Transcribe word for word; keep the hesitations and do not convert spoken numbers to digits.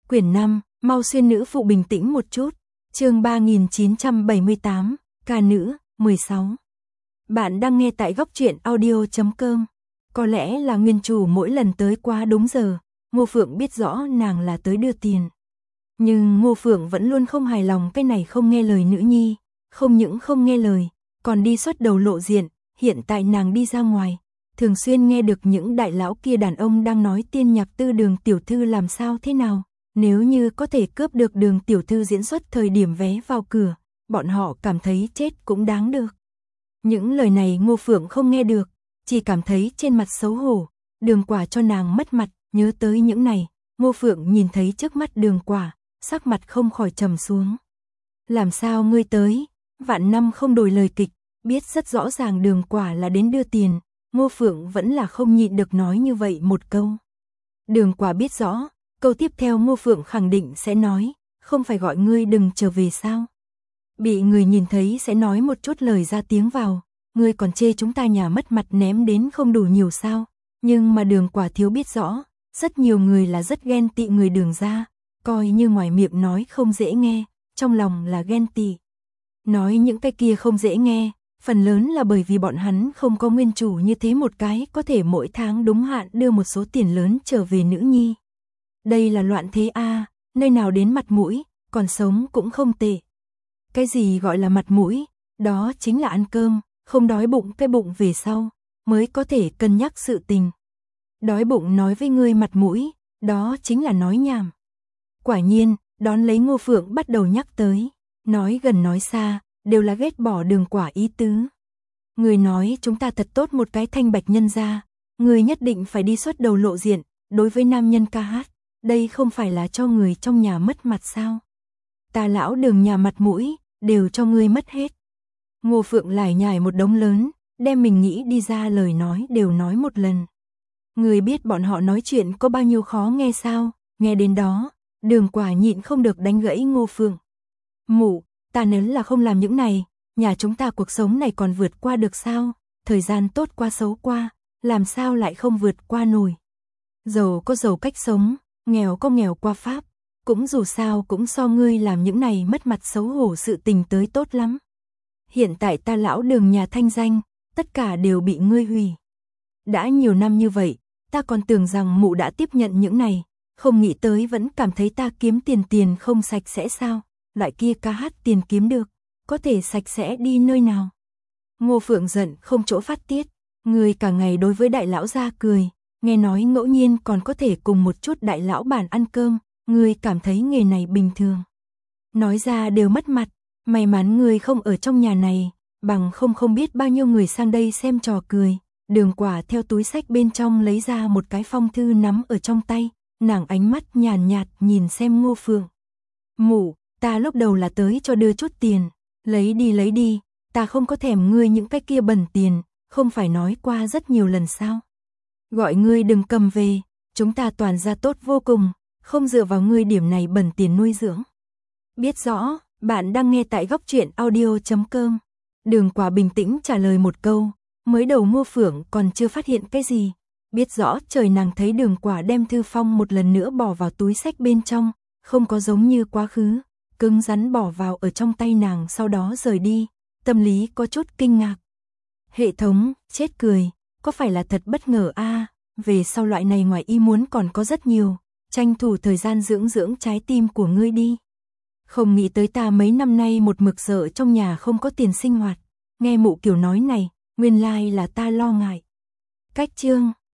Quyển năm, mau xuyên nữ phụ bình tĩnh một chút. Chương ba nghìn chín trăm bảy mươi tám, ca nữ, mười sáu. Bạn đang nghe tại góc truyện audio chấm com. Có lẽ là nguyên chủ mỗi lần tới quá đúng giờ, Ngô Phượng biết rõ nàng là tới đưa tiền. Nhưng Ngô Phượng vẫn luôn không hài lòng cái này không nghe lời nữ nhi, không những không nghe lời, còn đi xuất đầu lộ diện, hiện tại nàng đi ra ngoài, thường xuyên nghe được những đại lão kia đàn ông đang nói Tiên Nhạc Tư Đường tiểu thư làm sao thế nào, nếu như có thể cướp được Đường tiểu thư diễn xuất thời điểm vé vào cửa, bọn họ cảm thấy chết cũng đáng được. Những lời này Ngô Phượng không nghe được, chỉ cảm thấy trên mặt xấu hổ, Đường Quả cho nàng mất mặt, nhớ tới những này, Ngô Phượng nhìn thấy trước mắt Đường Quả, sắc mặt không khỏi trầm xuống. Làm sao ngươi tới? Vạn năm không đổi lời kịch, biết rất rõ ràng Đường Quả là đến đưa tiền, Ngô Phượng vẫn là không nhịn được nói như vậy một câu. Đường Quả biết rõ, câu tiếp theo Ngô Phượng khẳng định sẽ nói, không phải gọi ngươi đừng trở về sao? Bị người nhìn thấy sẽ nói một chút lời ra tiếng vào, ngươi còn chê chúng ta nhà mất mặt ném đến không đủ nhiều sao? Nhưng mà Đường Quả thiếu biết rõ, rất nhiều người là rất ghen tị người Đường gia, coi như ngoài miệng nói không dễ nghe, trong lòng là ghen tị. Nói những cái kia không dễ nghe, phần lớn là bởi vì bọn hắn không có nguyên chủ như thế một cái có thể mỗi tháng đúng hạn đưa một số tiền lớn trở về nữ nhi. Đây là loạn thế a, nơi nào đến mặt mũi, còn sống cũng không tệ. Cái gì gọi là mặt mũi, đó chính là ăn cơm, không đói bụng cái bụng về sau, mới có thể cân nhắc sự tình. Đói bụng nói với ngươi mặt mũi, đó chính là nói nhảm. Quả nhiên, đón lấy Ngô Phượng bắt đầu nhắc tới, nói gần nói xa, đều là ghét bỏ Đường Quả ý tứ. Người nói chúng ta thật tốt một cái thanh bạch nhân gia, người nhất định phải đi xuất đầu lộ diện, đối với nam nhân ca hát, đây không phải là cho người trong nhà mất mặt sao? Ta lão Đường nhà mặt mũi, đều cho ngươi mất hết. Ngô Phượng lải nhải một đống lớn, đem mình nghĩ đi ra lời nói đều nói một lần. Người biết bọn họ nói chuyện có bao nhiêu khó nghe sao? Nghe đến đó, Đường Quả nhịn không được đánh gãy Ngô Phượng. Mụ, ta nếu là không làm những này, nhà chúng ta cuộc sống này còn vượt qua được sao? Thời gian tốt qua xấu qua, làm sao lại không vượt qua nổi? Giàu có giàu cách sống, nghèo có nghèo qua pháp, cũng dù sao cũng so ngươi làm những này mất mặt xấu hổ sự tình tới tốt lắm. Hiện tại ta lão Đường nhà thanh danh, tất cả đều bị ngươi hủy. Đã nhiều năm như vậy, ta còn tưởng rằng mụ đã tiếp nhận những này, không nghĩ tới vẫn cảm thấy ta kiếm tiền tiền không sạch sẽ sao? Loại kia ca hát tiền kiếm được, có thể sạch sẽ đi nơi nào? Ngô Phượng giận không chỗ phát tiết, người cả ngày đối với đại lão gia cười, nghe nói ngẫu nhiên còn có thể cùng một chút đại lão bản ăn cơm, người cảm thấy nghề này bình thường. Nói ra đều mất mặt, may mắn người không ở trong nhà này, bằng không không biết bao nhiêu người sang đây xem trò cười. Đường Quả theo túi xách bên trong lấy ra một cái phong thư nắm ở trong tay, nàng ánh mắt nhàn nhạt nhìn xem Ngô Phượng. Mụ, ta lúc đầu là tới cho đưa chút tiền, lấy đi lấy đi, ta không có thèm ngươi những cái kia bẩn tiền, không phải nói qua rất nhiều lần sao? Gọi ngươi đừng cầm về, chúng ta toàn ra tốt vô cùng, không dựa vào ngươi điểm này bẩn tiền nuôi dưỡng. Biết rõ, bạn đang nghe tại góc truyện audio chấm com. Đường Quả bình tĩnh trả lời một câu, mới đầu Ngô Phượng còn chưa phát hiện cái gì. Biết rõ trời nàng thấy Đường Quả đem thư phong một lần nữa bỏ vào túi xách bên trong, không có giống như quá khứ, cứng rắn bỏ vào ở trong tay nàng sau đó rời đi, tâm lý có chút kinh ngạc. Hệ thống, chết cười, có phải là thật bất ngờ a? À, về sau loại này ngoài ý muốn còn có rất nhiều, tranh thủ thời gian dưỡng dưỡng trái tim của ngươi đi. Không nghĩ tới ta mấy năm nay một mực sợ trong nhà không có tiền sinh hoạt, nghe mụ kiểu nói này, nguyên lai là ta lo ngại. Cách chương